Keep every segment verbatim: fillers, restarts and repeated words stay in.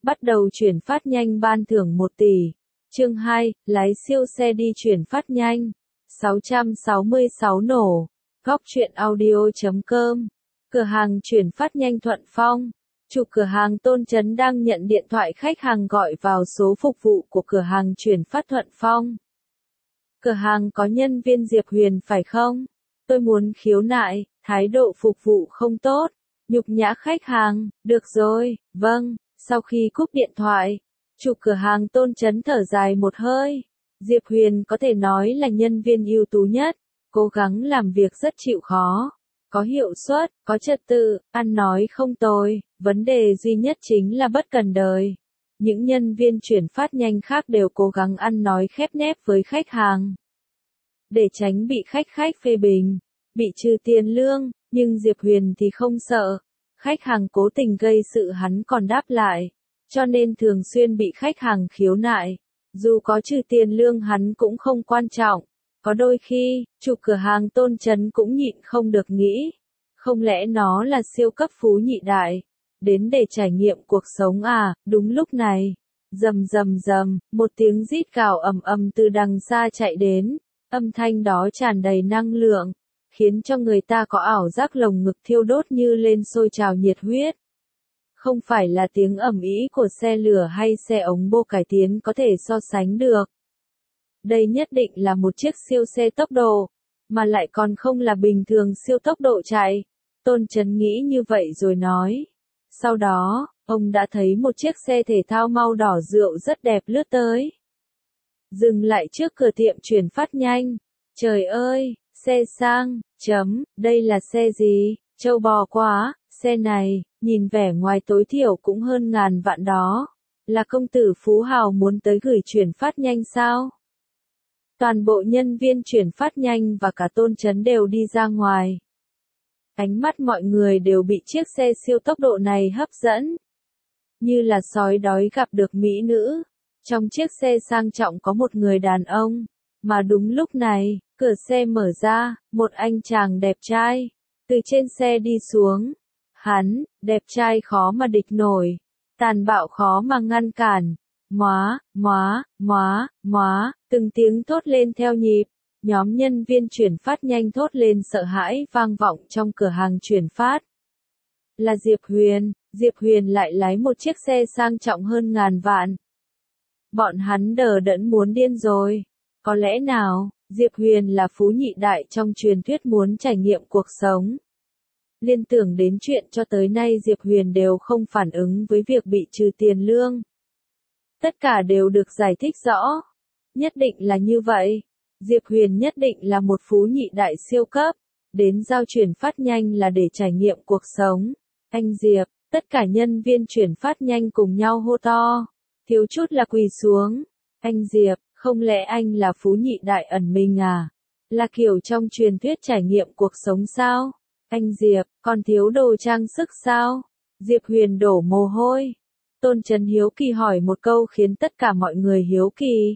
Bắt đầu chuyển phát nhanh ban thưởng một tỷ. Chương hai, lái siêu xe đi chuyển phát nhanh. sáu trăm sáu mươi sáu nổ. Góc truyện audio chấm com. Cửa hàng chuyển phát nhanh Thuận Phong. Chủ cửa hàng Tôn Chấn đang nhận điện thoại khách hàng gọi vào số phục vụ của cửa hàng chuyển phát Thuận Phong. Cửa hàng có nhân viên Diệp Huyền phải không? Tôi muốn khiếu nại, thái độ phục vụ không tốt, nhục nhã khách hàng. Được rồi, vâng. Sau khi cúp điện thoại, chủ cửa hàng Tôn Chấn thở dài một hơi. Diệp Huyền có thể nói là nhân viên ưu tú nhất, cố gắng làm việc rất chịu khó, có hiệu suất, có trật tự, ăn nói không tồi, vấn đề duy nhất chính là bất cần đời. Những nhân viên chuyển phát nhanh khác đều cố gắng ăn nói khép nép với khách hàng, để tránh bị khách khách phê bình, bị trừ tiền lương, nhưng Diệp Huyền thì không sợ. Khách hàng cố tình gây sự hắn còn đáp lại, cho nên thường xuyên bị khách hàng khiếu nại. Dù có trừ tiền lương hắn cũng không quan trọng. Có đôi khi, chủ cửa hàng Tôn Chấn cũng nhịn không được nghĩ, không lẽ nó là siêu cấp phú nhị đại, đến để trải nghiệm cuộc sống à? Đúng lúc này, rầm rầm rầm, một tiếng rít gào ầm ầm từ đằng xa chạy đến, âm thanh đó tràn đầy năng lượng, khiến cho người ta có ảo giác lồng ngực thiêu đốt như lên sôi trào nhiệt huyết. Không phải là tiếng ầm ĩ của xe lửa hay xe ống bô cải tiến có thể so sánh được. Đây nhất định là một chiếc siêu xe tốc độ, mà lại còn không là bình thường siêu tốc độ chạy. Tôn Chấn nghĩ như vậy rồi nói. Sau đó, ông đã thấy một chiếc xe thể thao màu đỏ rượu rất đẹp lướt tới. Dừng lại trước cửa tiệm chuyển phát nhanh. Trời ơi, xe sang, chấm, đây là xe gì? Trâu bò quá, xe này, nhìn vẻ ngoài tối thiểu cũng hơn ngàn vạn đó. Là công tử phú hào muốn tới gửi chuyển phát nhanh sao? Toàn bộ nhân viên chuyển phát nhanh và cả Tôn Chấn đều đi ra ngoài. Ánh mắt mọi người đều bị chiếc xe siêu tốc độ này hấp dẫn. Như là sói đói gặp được mỹ nữ. Trong chiếc xe sang trọng có một người đàn ông. Mà đúng lúc này, cửa xe mở ra, một anh chàng đẹp trai từ trên xe đi xuống. Hắn, đẹp trai khó mà địch nổi, tàn bạo khó mà ngăn cản. Móa, móa, móa, móa, từng tiếng thốt lên theo nhịp. Nhóm nhân viên chuyển phát nhanh thốt lên sợ hãi vang vọng trong cửa hàng chuyển phát. Là Diệp Huyền, Diệp Huyền lại lái một chiếc xe sang trọng hơn ngàn vạn. Bọn hắn đờ đẫn muốn điên rồi. Có lẽ nào, Diệp Huyền là phú nhị đại trong truyền thuyết muốn trải nghiệm cuộc sống. Liên tưởng đến chuyện cho tới nay Diệp Huyền đều không phản ứng với việc bị trừ tiền lương. Tất cả đều được giải thích rõ. Nhất định là như vậy. Diệp Huyền nhất định là một phú nhị đại siêu cấp. Đến giao chuyển phát nhanh là để trải nghiệm cuộc sống. Anh Diệp, tất cả nhân viên chuyển phát nhanh cùng nhau hô to. Thiếu chút là quỳ xuống. Anh Diệp, không lẽ anh là phú nhị đại ẩn mình à? Là kiểu trong truyền thuyết trải nghiệm cuộc sống sao? Anh Diệp, còn thiếu đồ trang sức sao? Diệp Huyền đổ mồ hôi. Tôn Chấn hiếu kỳ hỏi một câu khiến tất cả mọi người hiếu kỳ.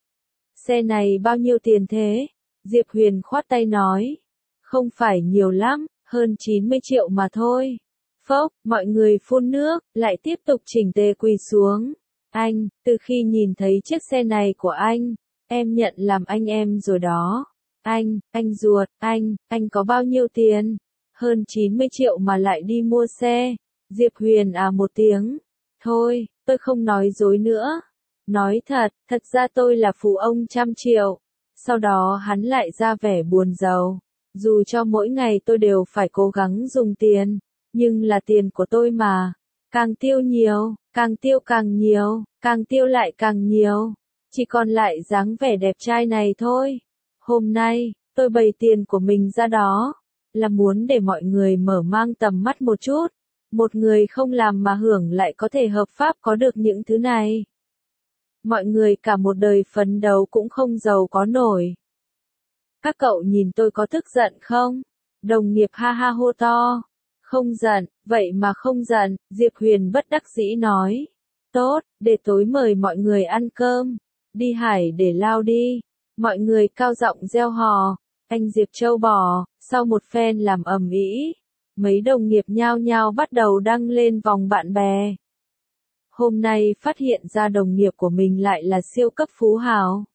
Xe này bao nhiêu tiền thế? Diệp Huyền khoát tay nói. Không phải nhiều lắm, hơn chín mươi triệu mà thôi. Phốc, mọi người phun nước, lại tiếp tục chỉnh tề quỳ xuống. Anh, từ khi nhìn thấy chiếc xe này của anh, em nhận làm anh em rồi đó. Anh, anh ruột, anh, anh có bao nhiêu tiền? Hơn chín mươi triệu mà lại đi mua xe. Diệp Huyền à một tiếng. Thôi, tôi không nói dối nữa. Nói thật, thật ra tôi là phú ông trăm triệu. Sau đó hắn lại ra vẻ buồn rầu. Dù cho mỗi ngày tôi đều phải cố gắng dùng tiền, nhưng là tiền của tôi mà. Càng tiêu nhiều, càng tiêu càng nhiều, càng tiêu lại càng nhiều. Chỉ còn lại dáng vẻ đẹp trai này thôi. Hôm nay, tôi bày tiền của mình ra đó, là muốn để mọi người mở mang tầm mắt một chút. Một người không làm mà hưởng lại có thể hợp pháp có được những thứ này. Mọi người cả một đời phấn đấu cũng không giàu có nổi. Các cậu nhìn tôi có tức giận không? Đồng nghiệp ha ha hô to. Không giận, vậy mà không giận, Diệp Huyền bất đắc dĩ nói. Tốt, để tối mời mọi người ăn cơm. Đi Hải để lao đi. Mọi người cao giọng reo hò. Anh Diệp trâu bò, sau một phen làm ầm ĩ, mấy đồng nghiệp nhao nhao bắt đầu đăng lên vòng bạn bè. Hôm nay phát hiện ra đồng nghiệp của mình lại là siêu cấp phú hào.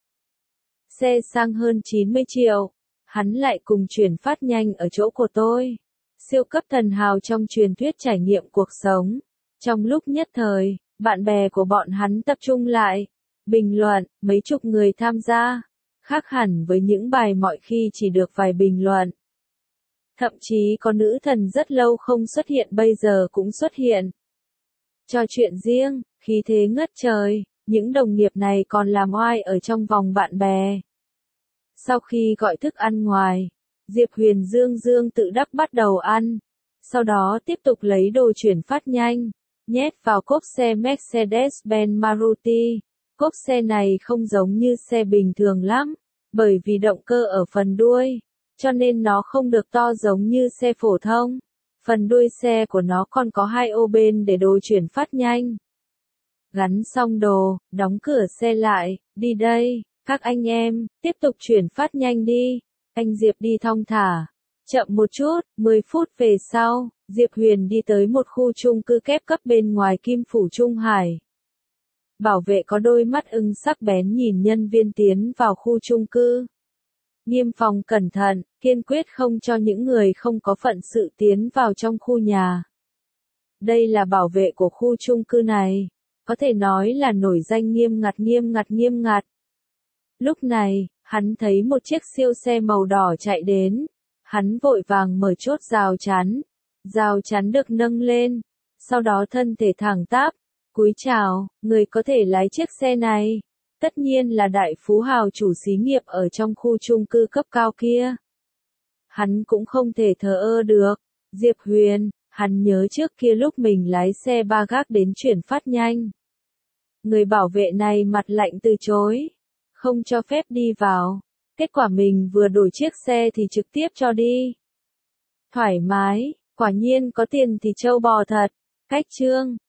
Xe sang hơn chín mươi triệu. Hắn lại cùng chuyển phát nhanh ở chỗ của tôi. Siêu cấp thần hào trong truyền thuyết trải nghiệm cuộc sống. Trong lúc nhất thời, bạn bè của bọn hắn tập trung lại. Bình luận, mấy chục người tham gia. Khác hẳn với những bài mọi khi chỉ được vài bình luận. Thậm chí có nữ thần rất lâu không xuất hiện bây giờ cũng xuất hiện. Trò chuyện riêng, khí thế ngất trời, những đồng nghiệp này còn làm oai ở trong vòng bạn bè. Sau khi gọi thức ăn ngoài, Diệp Huyền dương dương tự đắc bắt đầu ăn. Sau đó tiếp tục lấy đồ chuyển phát nhanh, nhét vào cốp xe Mercedes-Benz Maruti. Cốp xe này không giống như xe bình thường lắm, bởi vì động cơ ở phần đuôi, cho nên nó không được to giống như xe phổ thông. Phần đuôi xe của nó còn có hai ô bên để đồ chuyển phát nhanh. Gắn xong đồ, đóng cửa xe lại, đi đây, các anh em, tiếp tục chuyển phát nhanh đi. Anh Diệp đi thong thả. Chậm một chút, mười phút về sau, Diệp Huyền đi tới một khu chung cư kép cấp bên ngoài Kim Phủ Trung Hải. Bảo vệ có đôi mắt ưng sắc bén nhìn nhân viên tiến vào khu chung cư. Nghiêm phòng cẩn thận, kiên quyết không cho những người không có phận sự tiến vào trong khu nhà. Đây là bảo vệ của khu chung cư này, có thể nói là nổi danh nghiêm ngặt nghiêm ngặt nghiêm ngặt. Lúc này, hắn thấy một chiếc siêu xe màu đỏ chạy đến, hắn vội vàng mở chốt rào chắn. Rào chắn được nâng lên, sau đó thân thể thẳng tắp, cúi chào, người có thể lái chiếc xe này. Tất nhiên là đại phú hào chủ xí nghiệp ở trong khu chung cư cấp cao kia. Hắn cũng không thể thờ ơ được. Diệp Huyền, hắn nhớ trước kia lúc mình lái xe ba gác đến chuyển phát nhanh. Người bảo vệ này mặt lạnh từ chối, không cho phép đi vào. Kết quả mình vừa đổi chiếc xe thì trực tiếp cho đi. Thoải mái, quả nhiên có tiền thì trâu bò thật. Cách chương